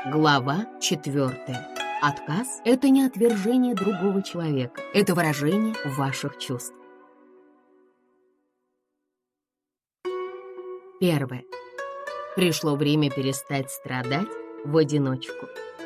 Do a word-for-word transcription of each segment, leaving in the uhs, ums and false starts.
Глава четвертая. Отказ– это не отвержение другого человека, это выражение ваших чувств. Первое. Пришло время перестать страдать в одиночку.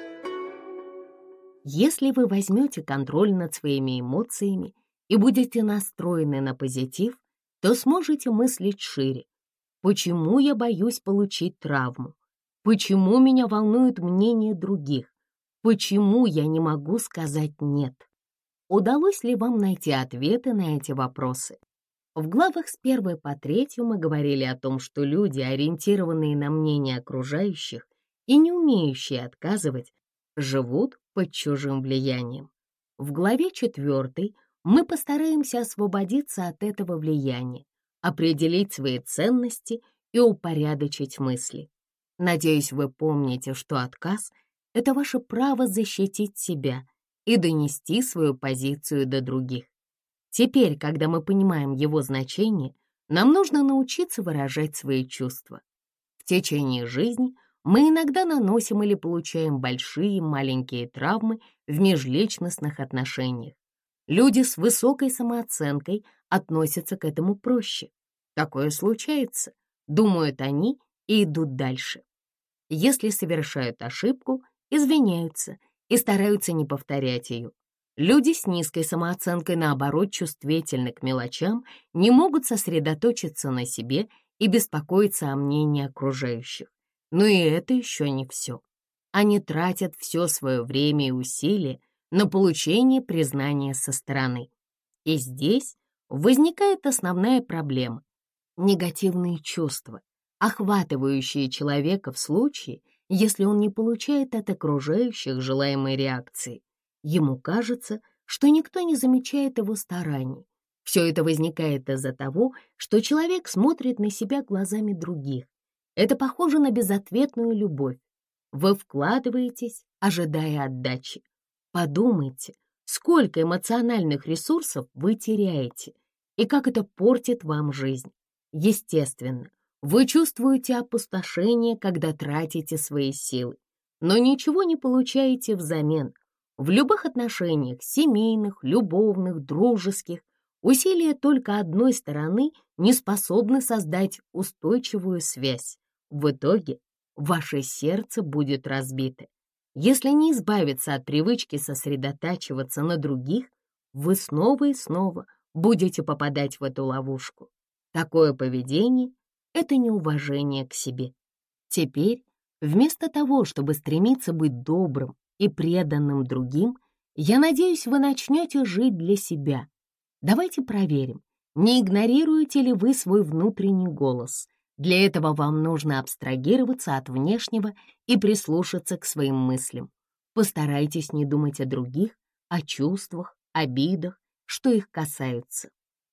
Если вы возьмете контроль над своими эмоциями и будете настроены на позитив, то сможете мыслить шире. Почему я боюсь получить травму? Почему меня волнует мнение других? Почему я не могу сказать «нет»? Удалось ли вам найти ответы на эти вопросы? В главах с первой по третью мы говорили о том, что люди, ориентированные на мнение окружающих и не умеющие отказывать, живут под чужим влиянием. В главе четвертой мы постараемся освободиться от этого влияния, определить свои ценности и упорядочить мысли. Надеюсь, вы помните, что отказ — это ваше право защитить себя и донести свою позицию до других. Теперь, когда мы понимаем его значение, нам нужно научиться выражать свои чувства. В течение жизни мы иногда наносим или получаем большие и маленькие травмы в межличностных отношениях. Люди с высокой самооценкой относятся к этому проще. Такое случается, думают они и идут дальше. Если совершают ошибку, извиняются и стараются не повторять ее. Люди с низкой самооценкой, наоборот, чувствительны к мелочам, не могут сосредоточиться на себе и беспокоиться о мнении окружающих. Но и это еще не все. Они тратят все свое время и усилия на получение признания со стороны. И здесь возникает основная проблема — негативные чувства, охватывающие человека в случае, если он не получает от окружающих желаемой реакции. Ему кажется, что никто не замечает его стараний. Все это возникает из-за того, что человек смотрит на себя глазами других. Это похоже на безответную любовь. Вы вкладываетесь, ожидая отдачи. Подумайте, сколько эмоциональных ресурсов вы теряете и как это портит вам жизнь. Естественно, вы чувствуете опустошение, когда тратите свои силы, но ничего не получаете взамен. В любых отношениях, семейных, любовных, дружеских, усилия только одной стороны не способны создать устойчивую связь. В итоге ваше сердце будет разбито. Если не избавиться от привычки сосредотачиваться на других, вы снова и снова будете попадать в эту ловушку. Такое поведение — это неуважение к себе. Теперь, вместо того, чтобы стремиться быть добрым и преданным другим, я надеюсь, вы начнете жить для себя. Давайте проверим, не игнорируете ли вы свой внутренний голос. Для этого вам нужно абстрагироваться от внешнего и прислушаться к своим мыслям. Постарайтесь не думать о других, о чувствах, обидах, что их касаются.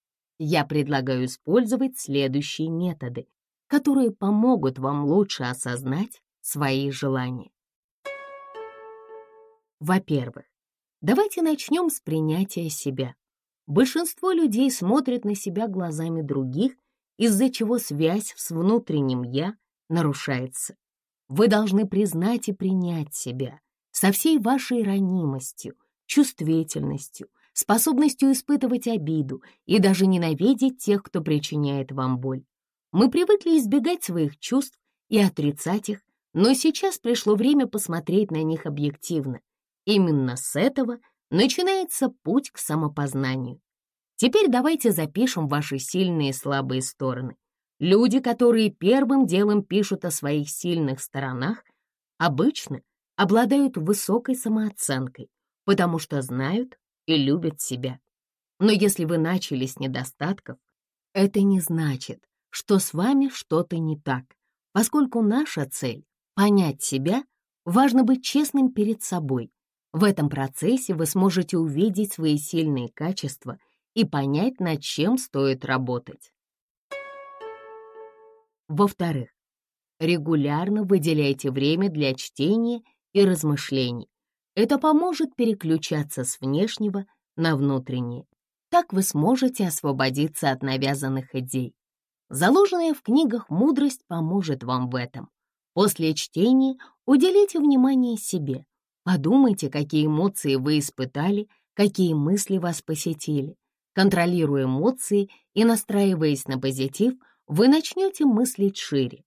Я предлагаю использовать следующие методы, которые помогут вам лучше осознать свои желания. Во-первых, давайте начнем с принятия себя. Большинство людей смотрят на себя глазами других, из-за чего связь с внутренним «я» нарушается. Вы должны признать и принять себя со всей вашей ранимостью, чувствительностью, способностью испытывать обиду и даже ненавидеть тех, кто причиняет вам боль. Мы привыкли избегать своих чувств и отрицать их, но сейчас пришло время посмотреть на них объективно. Именно с этого начинается путь к самопознанию. Теперь давайте запишем ваши сильные и слабые стороны. Люди, которые первым делом пишут о своих сильных сторонах, обычно обладают высокой самооценкой, потому что знают и любят себя. Но если вы начали с недостатков, это не значит, что с вами что-то не так. Поскольку наша цель — понять себя, важно быть честным перед собой. В этом процессе вы сможете увидеть свои сильные качества и понять, над чем стоит работать. Во-вторых, регулярно выделяйте время для чтения и размышлений. Это поможет переключаться с внешнего на внутреннее. Так вы сможете освободиться от навязанных идей. Заложенная в книгах мудрость поможет вам в этом. После чтения Уделите внимание себе. Подумайте, какие эмоции вы испытали, какие мысли вас посетили. Контролируя эмоции и настраиваясь на позитив, вы начнете мыслить шире.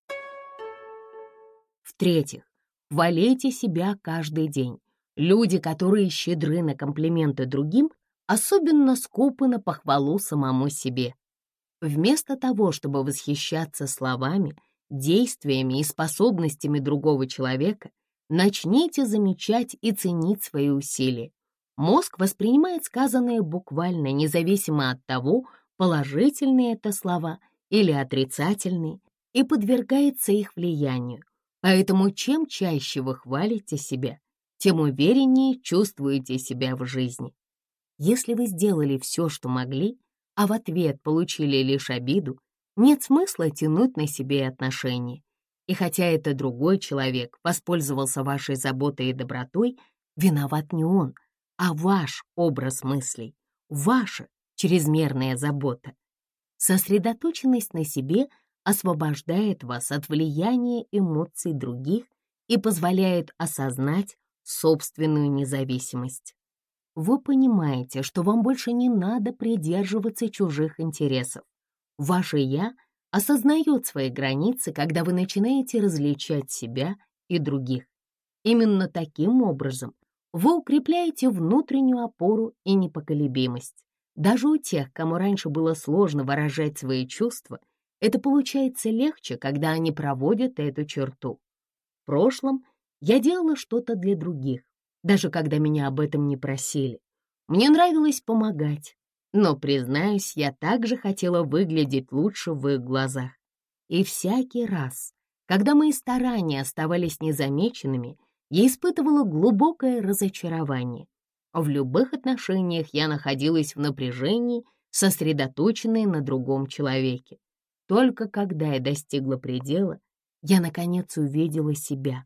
В-третьих, хвалите себя каждый день. Люди, которые щедры на комплименты другим, особенно скупы на похвалу самому себе. Вместо того, чтобы восхищаться словами, действиями и способностями другого человека, начните замечать и ценить свои усилия. Мозг воспринимает сказанное буквально, независимо от того, положительные это слова или отрицательные, и подвергается их влиянию. Поэтому чем чаще вы хвалите себя, тем увереннее чувствуете себя в жизни. Если вы сделали все, что могли, а в ответ получили лишь обиду, нет смысла тянуть на себе отношения. И хотя это другой человек воспользовался вашей заботой и добротой, виноват не он, а ваш образ мыслей, ваша чрезмерная забота. Сосредоточенность на себе освобождает вас от влияния эмоций других и позволяет осознать собственную независимость. Вы понимаете, что вам больше не надо придерживаться чужих интересов. Ваше «я» осознает свои границы, когда вы начинаете различать себя и других. Именно таким образом вы укрепляете внутреннюю опору и непоколебимость. Даже у тех, кому раньше было сложно выражать свои чувства, это получается легче, когда они проводят эту черту. В прошлом я делала что-то для других, даже когда меня об этом не просили. Мне нравилось помогать, но, признаюсь, я также хотела выглядеть лучше в их глазах. И всякий раз, когда мои старания оставались незамеченными, я испытывала глубокое разочарование. В любых отношениях я находилась в напряжении, сосредоточенной на другом человеке. Только когда я достигла предела, я, наконец, увидела себя.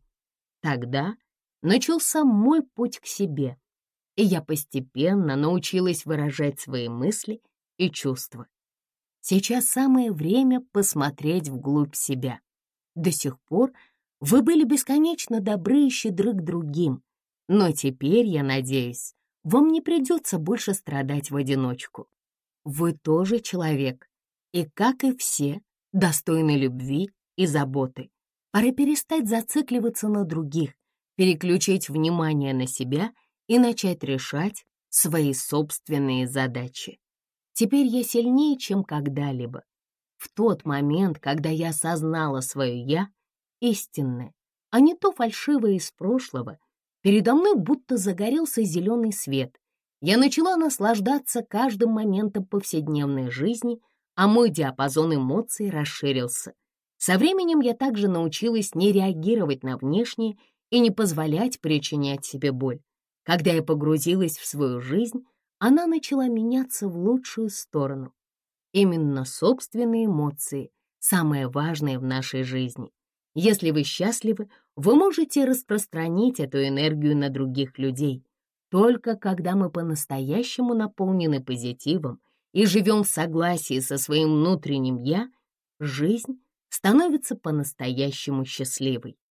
Тогда начался мой путь к себе, и я постепенно научилась выражать свои мысли и чувства. Сейчас самое время посмотреть вглубь себя. До сих пор вы были бесконечно добры и щедры к другим, но теперь, я надеюсь, вам не придется больше страдать в одиночку. Вы тоже человек, и, как и все, достойны любви и заботы. Пора перестать зацикливаться на других, переключить внимание на себя и начать решать свои собственные задачи. Теперь я сильнее, чем когда-либо. В тот момент, когда я осознала свое «я», истинное, а не то фальшивое из прошлого, передо мной будто загорелся зеленый свет. Я начала наслаждаться каждым моментом повседневной жизни, а мой диапазон эмоций расширился. Со временем я также научилась не реагировать на внешнее и не позволять причинять себе боль. Когда я погрузилась в свою жизнь, она начала меняться в лучшую сторону. Именно собственные эмоции — самое важное в нашей жизни. Если вы счастливы, вы можете распространить эту энергию на других людей. Только когда мы по-настоящему наполнены позитивом и живем в согласии со своим внутренним «я», жизнь становится по-настоящему счастливой.